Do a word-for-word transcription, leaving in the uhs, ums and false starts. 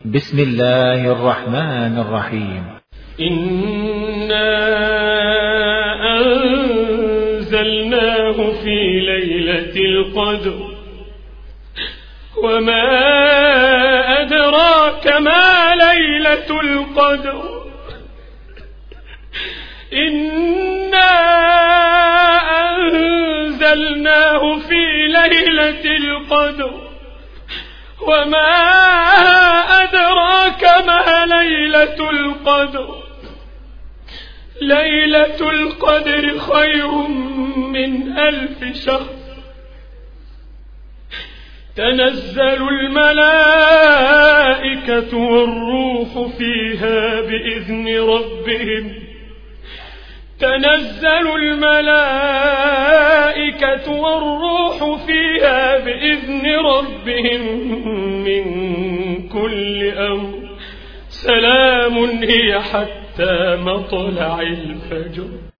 بسم الله الرحمن الرحيم. إنا أنزلناه في ليلة القدر وما أدراك ما ليلة القدر إنا أنزلناه في ليلة القدر وما أدراك ما ليلة القدر ليلة القدر خير من ألف شهر تنزل الملائكة والروح فيها بإذن ربهم تنزل الملائكة والروح فيها بإذن ربهم من كل أمر سلام هي حتى مطلع الفجر.